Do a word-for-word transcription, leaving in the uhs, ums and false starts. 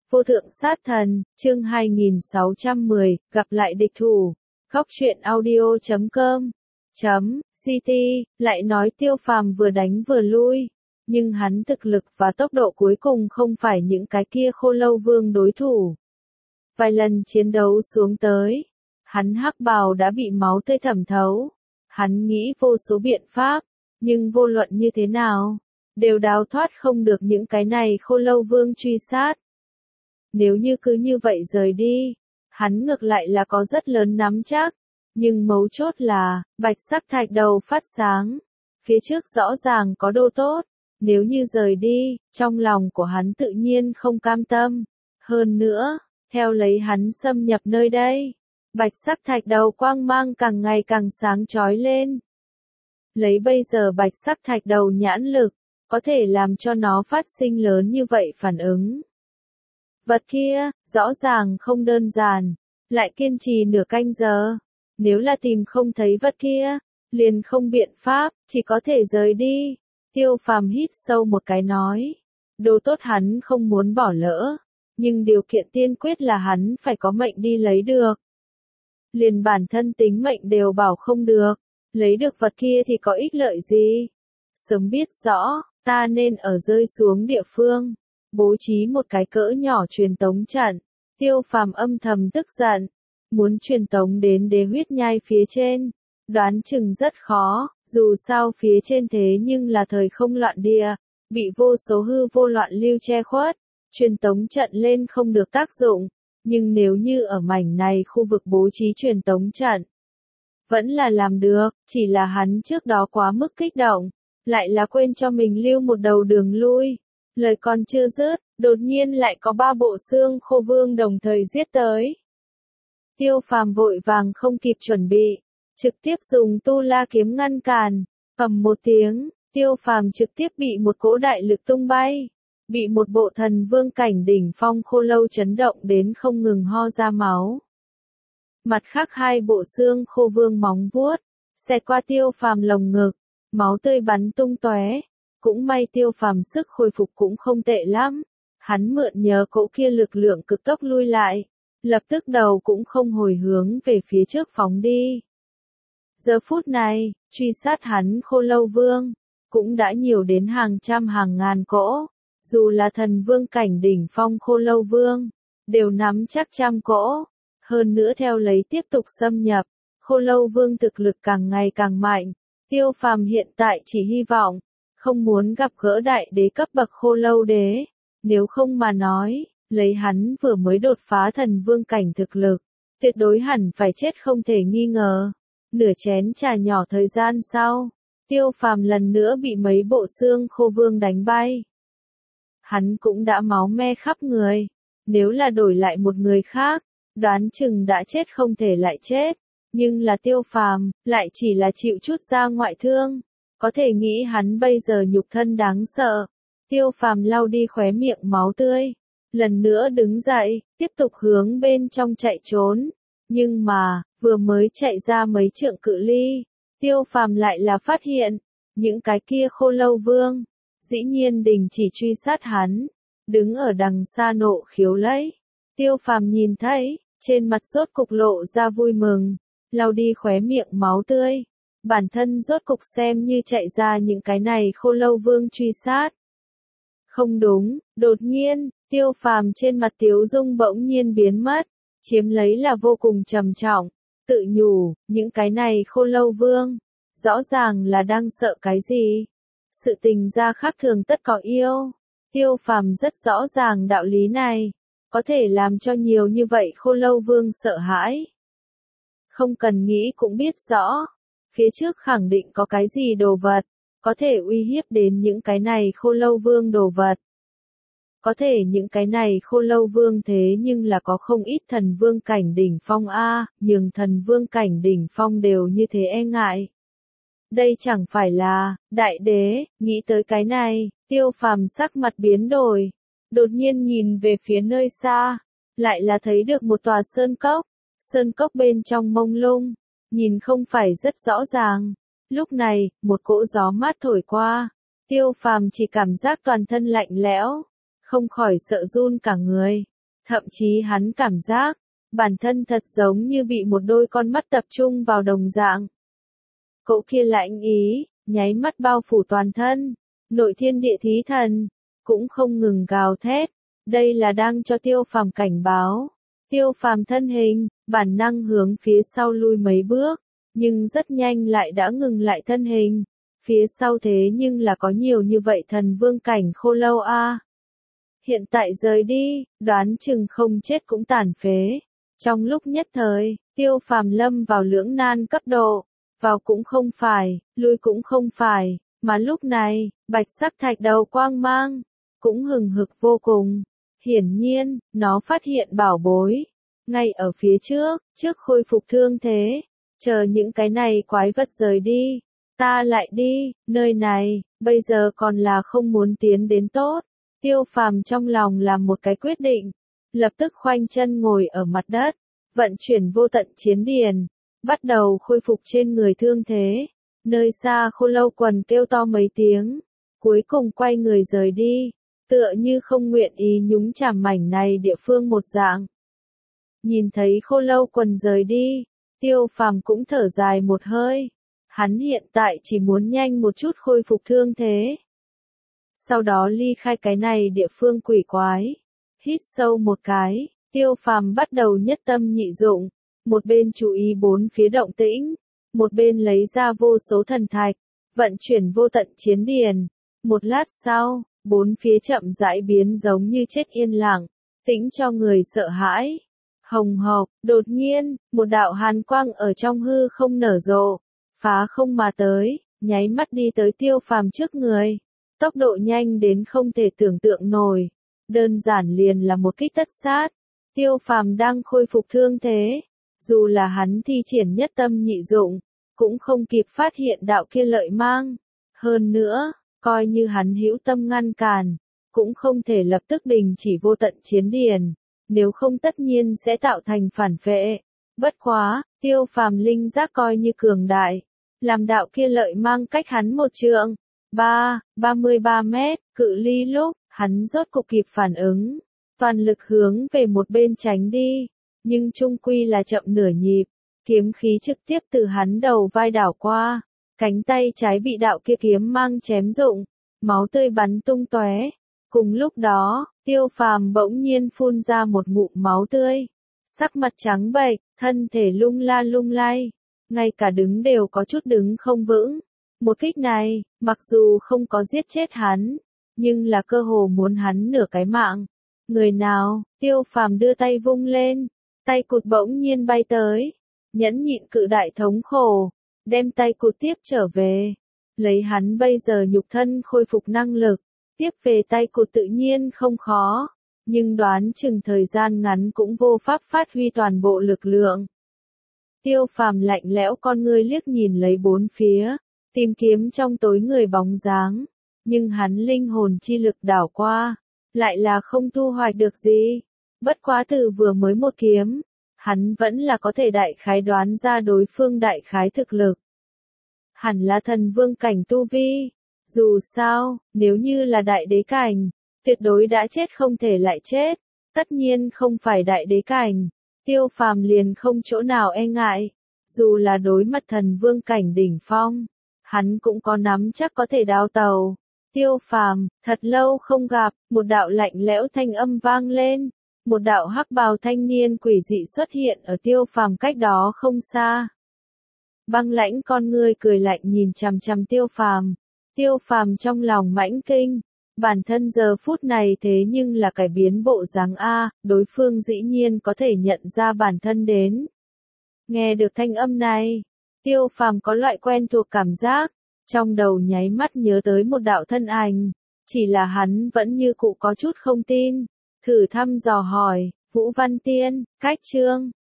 Vô thượng sát thần, chương hai nghìn sáu trăm mười, gặp lại địch thủ. Góc truyện audio chấm com chấm ct lại nói Tiêu Phàm vừa đánh vừa lui, nhưng hắn thực lực và tốc độ cuối cùng không phải những cái kia Khô Lâu Vương đối thủ. Vài lần chiến đấu xuống tới, hắn hắc bào đã bị máu tươi thẩm thấu. Hắn nghĩ vô số biện pháp, nhưng vô luận như thế nào, đều đào thoát không được những cái này Khô Lâu Vương truy sát. Nếu như cứ như vậy rời đi, hắn ngược lại là có rất lớn nắm chắc, nhưng mấu chốt là, bạch sắc thạch đầu phát sáng, phía trước rõ ràng có đồ tốt, nếu như rời đi, trong lòng của hắn tự nhiên không cam tâm. Hơn nữa, theo lấy hắn xâm nhập nơi đây, bạch sắc thạch đầu quang mang càng ngày càng sáng chói lên. Lấy bây giờ bạch sắc thạch đầu nhãn lực, có thể làm cho nó phát sinh lớn như vậy phản ứng. Vật kia, rõ ràng không đơn giản, lại kiên trì nửa canh giờ. Nếu là tìm không thấy vật kia, liền không biện pháp, chỉ có thể rời đi. Tiêu Phàm hít sâu một cái nói. Đồ tốt hắn không muốn bỏ lỡ, nhưng điều kiện tiên quyết là hắn phải có mệnh đi lấy được. Liền bản thân tính mệnh đều bảo không được, lấy được vật kia thì có ích lợi gì? Sớm biết rõ, ta nên ở rơi xuống địa phương, bố trí một cái cỡ nhỏ truyền tống trận. Tiêu Phàm âm thầm tức giận, muốn truyền tống đến đế huyết nhai phía trên, đoán chừng rất khó, dù sao phía trên thế nhưng là thời không loạn địa, bị vô số hư vô loạn lưu che khuất, truyền tống trận lên không được tác dụng, nhưng nếu như ở mảnh này khu vực bố trí truyền tống trận, vẫn là làm được, chỉ là hắn trước đó quá mức kích động, lại là quên cho mình lưu một đầu đường lui. Lời còn chưa dứt, đột nhiên lại có ba bộ xương khô vương đồng thời giết tới. Tiêu Phàm vội vàng không kịp chuẩn bị, trực tiếp dùng tu la kiếm ngăn cản, ầm một tiếng, Tiêu Phàm trực tiếp bị một cỗ đại lực tung bay, bị một bộ thần vương cảnh đỉnh phong khô lâu chấn động đến không ngừng ho ra máu. Mặt khác hai bộ xương khô vương móng vuốt, xẹt qua Tiêu Phàm lồng ngực, máu tươi bắn tung tóe. Cũng may Tiêu Phàm sức hồi phục cũng không tệ lắm, hắn mượn nhờ cỗ kia lực lượng cực tốc lui lại, lập tức đầu cũng không hồi hướng về phía trước phóng đi. Giờ phút này, truy sát hắn Khô Lâu Vương, cũng đã nhiều đến hàng trăm hàng ngàn cỗ, dù là thần vương cảnh đỉnh phong Khô Lâu Vương, đều nắm chắc trăm cỗ, hơn nữa theo lấy tiếp tục xâm nhập, Khô Lâu Vương thực lực càng ngày càng mạnh, Tiêu Phàm hiện tại chỉ hy vọng, không muốn gặp gỡ đại đế cấp bậc Khô Lâu đế, nếu không mà nói, lấy hắn vừa mới đột phá thần vương cảnh thực lực, tuyệt đối hẳn phải chết không thể nghi ngờ. Nửa chén trà nhỏ thời gian sau, Tiêu Phàm lần nữa bị mấy bộ xương khô vương đánh bay. Hắn cũng đã máu me khắp người, nếu là đổi lại một người khác, đoán chừng đã chết không thể lại chết, nhưng là Tiêu Phàm, lại chỉ là chịu chút ra ngoại thương. Có thể nghĩ hắn bây giờ nhục thân đáng sợ. Tiêu Phàm lau đi khóe miệng máu tươi, lần nữa đứng dậy, tiếp tục hướng bên trong chạy trốn. Nhưng mà, vừa mới chạy ra mấy trượng cự ly, Tiêu Phàm lại là phát hiện, những cái kia Khô Lâu Vương, dĩ nhiên đình chỉ truy sát hắn, đứng ở đằng xa nộ khiếu lấy. Tiêu Phàm nhìn thấy, trên mặt rốt cục lộ ra vui mừng, lau đi khóe miệng máu tươi. Bản thân rốt cục xem như chạy ra những cái này Khô Lâu Vương truy sát. Không đúng, đột nhiên, Tiêu Phàm trên mặt tiếu dung bỗng nhiên biến mất, chiếm lấy là vô cùng trầm trọng, tự nhủ, những cái này Khô Lâu Vương, rõ ràng là đang sợ cái gì. Sự tình ra khác thường tất có yêu, Tiêu Phàm rất rõ ràng đạo lý này, có thể làm cho nhiều như vậy Khô Lâu Vương sợ hãi. Không cần nghĩ cũng biết rõ. Phía trước khẳng định có cái gì đồ vật, có thể uy hiếp đến những cái này Khô Lâu Vương đồ vật. Có thể những cái này Khô Lâu Vương thế nhưng là có không ít thần vương cảnh đỉnh phong a, nhưng thần vương cảnh đỉnh phong đều như thế e ngại. Đây chẳng phải là, đại đế, nghĩ tới cái này, Tiêu Phàm sắc mặt biến đổi, đột nhiên nhìn về phía nơi xa, lại là thấy được một tòa sơn cốc, sơn cốc bên trong mông lung. Nhìn không phải rất rõ ràng. Lúc này, một cỗ gió mát thổi qua, Tiêu Phàm chỉ cảm giác toàn thân lạnh lẽo, không khỏi sợ run cả người. Thậm chí hắn cảm giác, bản thân thật giống như bị một đôi con mắt tập trung vào đồng dạng. Cỗ kia lãnh ý, nháy mắt bao phủ toàn thân, nội thiên địa thí thần, cũng không ngừng gào thét, đây là đang cho Tiêu Phàm cảnh báo. Tiêu Phàm thân hình, bản năng hướng phía sau lui mấy bước, nhưng rất nhanh lại đã ngừng lại thân hình. Phía sau thế nhưng là có nhiều như vậy thần vương cảnh khô lâu a. À. Hiện tại rời đi, đoán chừng không chết cũng tàn phế. Trong lúc nhất thời, Tiêu Phàm lâm vào lưỡng nan cấp độ, vào cũng không phải, lui cũng không phải, mà lúc này, bạch sắc thạch đầu quang mang, cũng hừng hực vô cùng. Hiển nhiên, nó phát hiện bảo bối, ngay ở phía trước, trước khôi phục thương thế, chờ những cái này quái vật rời đi, ta lại đi, nơi này, bây giờ còn là không muốn tiến đến tốt. Tiêu Phàm trong lòng làm một cái quyết định, lập tức khoanh chân ngồi ở mặt đất, vận chuyển vô tận chiến điền, bắt đầu khôi phục trên người thương thế. Nơi xa khô lâu quần kêu to mấy tiếng, cuối cùng quay người rời đi, tựa như không nguyện ý nhúng chàm mảnh này địa phương một dạng. Nhìn thấy khô lâu quần rời đi, Tiêu Phàm cũng thở dài một hơi, hắn hiện tại chỉ muốn nhanh một chút khôi phục thương thế. Sau đó ly khai cái này địa phương quỷ quái, hít sâu một cái, Tiêu Phàm bắt đầu nhất tâm nhị dụng, một bên chú ý bốn phía động tĩnh, một bên lấy ra vô số thần thạch, vận chuyển vô tận chiến điền. Một lát sau, bốn phía chậm rãi biến giống như chết yên lặng, tĩnh cho người sợ hãi. Hồng hộc, đột nhiên, một đạo hàn quang ở trong hư không nở rộ, phá không mà tới, nháy mắt đi tới Tiêu Phàm trước người. Tốc độ nhanh đến không thể tưởng tượng nổi, đơn giản liền là một kích tất sát. Tiêu Phàm đang khôi phục thương thế, dù là hắn thi triển nhất tâm nhị dụng, cũng không kịp phát hiện đạo kia lợi mang. Hơn nữa, coi như hắn hữu tâm ngăn cản, cũng không thể lập tức đình chỉ vô tận chiến điền, nếu không tất nhiên sẽ tạo thành phản vệ. Bất quá, Tiêu Phàm linh giác coi như cường đại, làm đạo kia lợi mang cách hắn một trượng, ba, ba mươi ba mét, cự ly lúc, hắn rốt cục kịp phản ứng, toàn lực hướng về một bên tránh đi, nhưng chung quy là chậm nửa nhịp, kiếm khí trực tiếp từ hắn đầu vai đảo qua, cánh tay trái bị đạo kia kiếm mang chém rụng, máu tươi bắn tung tóe. Cùng lúc đó, Tiêu Phàm bỗng nhiên phun ra một ngụm máu tươi, sắc mặt trắng bệch, thân thể lung la lung lay, ngay cả đứng đều có chút đứng không vững. Một kích này, mặc dù không có giết chết hắn, nhưng là cơ hồ muốn hắn nửa cái mạng. Người nào? Tiêu Phàm đưa tay vung lên, tay cụt bỗng nhiên bay tới, nhẫn nhịn cự đại thống khổ, đem tay cụt tiếp trở về. Lấy hắn bây giờ nhục thân khôi phục năng lực, tiếp về tay cụt tự nhiên không khó, nhưng đoán chừng thời gian ngắn cũng vô pháp phát huy toàn bộ lực lượng. Tiêu Phàm lạnh lẽo con ngươi liếc nhìn lấy bốn phía, tìm kiếm trong tối người bóng dáng, nhưng hắn linh hồn chi lực đảo qua, lại là không thu hoạch được gì. Bất quá từ vừa mới một kiếm, hắn vẫn là có thể đại khái đoán ra đối phương đại khái thực lực. Hẳn là thần vương cảnh tu vi, dù sao, nếu như là đại đế cảnh, tuyệt đối đã chết không thể lại chết, tất nhiên không phải đại đế cảnh, Tiêu Phàm liền không chỗ nào e ngại, dù là đối mặt thần vương cảnh đỉnh phong, hắn cũng có nắm chắc có thể đào tàu. Tiêu Phàm, thật lâu không gặp, một đạo lạnh lẽo thanh âm vang lên, một đạo hắc bào thanh niên quỷ dị xuất hiện ở Tiêu Phàm cách đó không xa. Băng lãnh con ngươi cười lạnh nhìn chằm chằm Tiêu Phàm, Tiêu Phàm trong lòng mãnh kinh, bản thân giờ phút này thế nhưng là cải biến bộ dáng a, đối phương dĩ nhiên có thể nhận ra bản thân đến. Nghe được thanh âm này, Tiêu Phàm có loại quen thuộc cảm giác, trong đầu nháy mắt nhớ tới một đạo thân ảnh, chỉ là hắn vẫn như cũ có chút không tin, thử thăm dò hỏi, Vũ Văn Tiên, Cách Trương,